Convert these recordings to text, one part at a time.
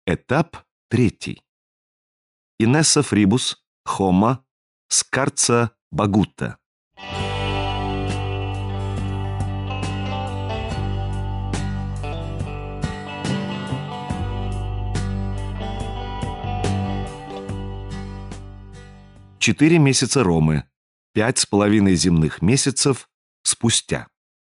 Этап 3. Инесса Фрибус, Хома, Скарца Багутта. Четыре месяца Ромы, 5,5 земных месяцев спустя.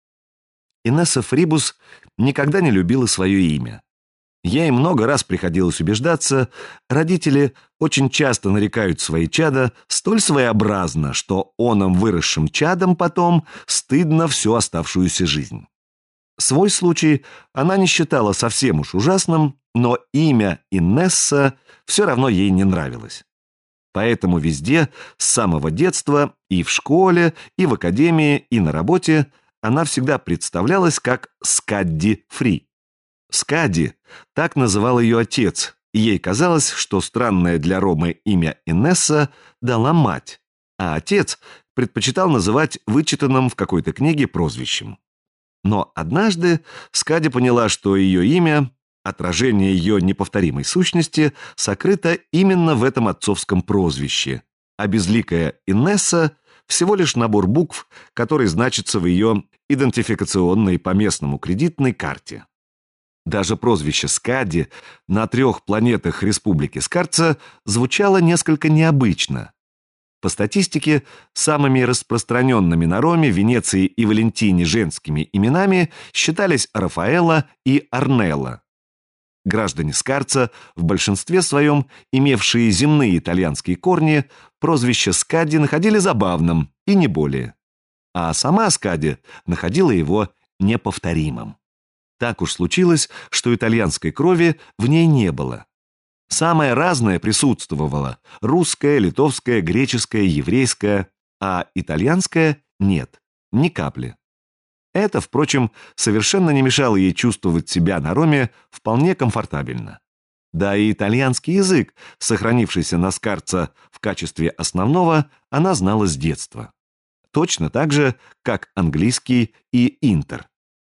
Инесса Фрибус никогда не любила свое имя. Ей много раз приходилось убеждаться, родители очень часто нарекают свои чада столь своеобразно, что оном выросшим чадом потом стыдно всю оставшуюся жизнь. Свой случай она не считала совсем уж ужасным, но имя Инесса все равно ей не нравилось. Поэтому везде, с самого детства, и в школе, и в академии, и на работе, она всегда представлялась как Скадди Фри. Скадди — так называл ее отец, и ей казалось, что странное для Ромы имя Инесса дала мать, а отец предпочитал называть вычитанным в какой-то книге прозвищем. Но однажды Скадди поняла, что ее имя, отражение ее неповторимой сущности, сокрыто именно в этом отцовском прозвище, а безликая Инесса — всего лишь набор букв, который значится в ее идентификационной по местному кредитной карте. Даже прозвище Скадди на 3 планетах Республики Скарца звучало несколько необычно. По статистике, самыми распространенными на Роме, Венеции и Валентине женскими именами считались Рафаэлла и Арнелла. Граждане Скарца, в большинстве своем имевшие земные итальянские корни, прозвище Скадди находили забавным, и не более. А сама Скадди находила его неповторимым. Так уж случилось, что итальянской крови в ней не было. Самое разное присутствовало – русское, литовское, греческое, еврейское, а итальянское – нет, ни капли. Это, впрочем, совершенно не мешало ей чувствовать себя на Роме вполне комфортабельно. Да и итальянский язык, сохранившийся на Скарца в качестве основного, она знала с детства. Точно так же, как английский и интер.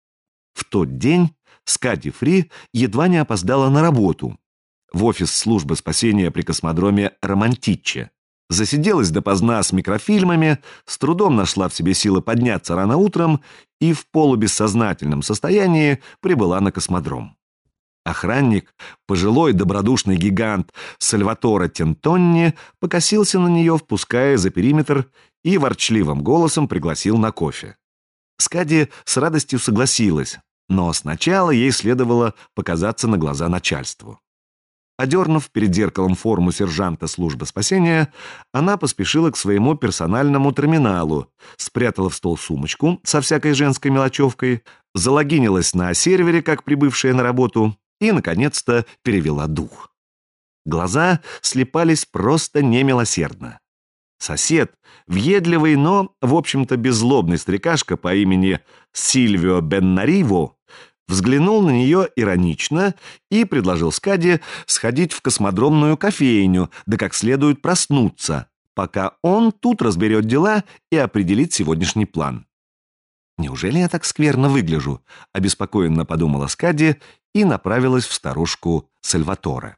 В тот день Скадди Фри едва не опоздала на работу в офис службы спасения при космодроме Романтичче. Засиделась допоздна с микрофильмами, с трудом нашла в себе силы подняться рано утром и в полубессознательном состоянии прибыла на космодром. Охранник, пожилой добродушный гигант Сальваторе Тентонни, покосился на нее, впуская за периметр, и ворчливым голосом пригласил на кофе. Скадди с радостью согласилась, но сначала ей следовало показаться на глаза начальству. Одернув перед зеркалом форму сержанта службы спасения, она поспешила к своему персональному терминалу, спрятала в стол сумочку со всякой женской мелочевкой, залогинилась на сервере, как прибывшая на работу, и, наконец-то, перевела дух. Глаза слепались просто немилосердно. Сосед, въедливый, но, в общем-то, беззлобный старикашка по имени Сильвио Беннариво, взглянул на нее иронично и предложил Скадди сходить в космодромную кофейню, да как следует проснуться, пока он тут разберет дела и определит сегодняшний план. «Неужели я так скверно выгляжу?» — обеспокоенно подумала Скадди и направилась в сторожку Сальваторе.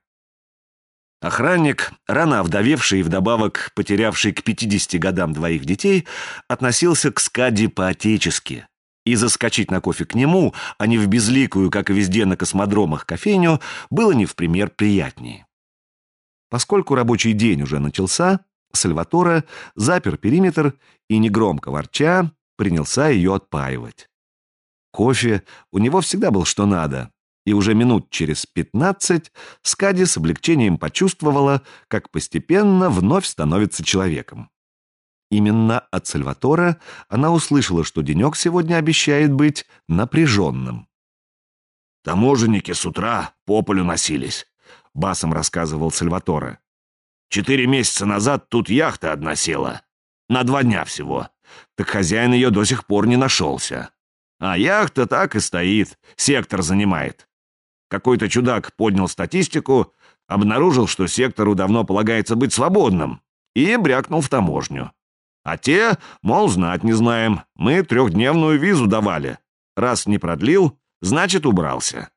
Охранник, рано овдовевший и вдобавок потерявший к 50 годам 2 детей, относился к Скадди по-отечески. И заскочить на кофе к нему, а не в безликую, как и везде на космодромах, кофейню, было не в пример приятнее. Поскольку рабочий день уже начался, Сальваторе запер периметр и, негромко ворча, принялся ее отпаивать. Кофе у него всегда был что надо, и уже минут через 15 Скадди с облегчением почувствовала, как постепенно вновь становится человеком. Именно от Сальваторе она услышала, что денек сегодня обещает быть напряженным. «Таможенники с утра по полю носились», — басом рассказывал Сальваторе. 4 месяца назад тут яхта одна села. На 2 дня всего. Так хозяин ее до сих пор не нашелся. А яхта так и стоит, сектор занимает. Какой-то чудак поднял статистику, обнаружил, что сектору давно полагается быть свободным, и брякнул в таможню. А те, мол, знать не знаем, мы 3-дневную визу давали. Раз не продлил, значит, убрался.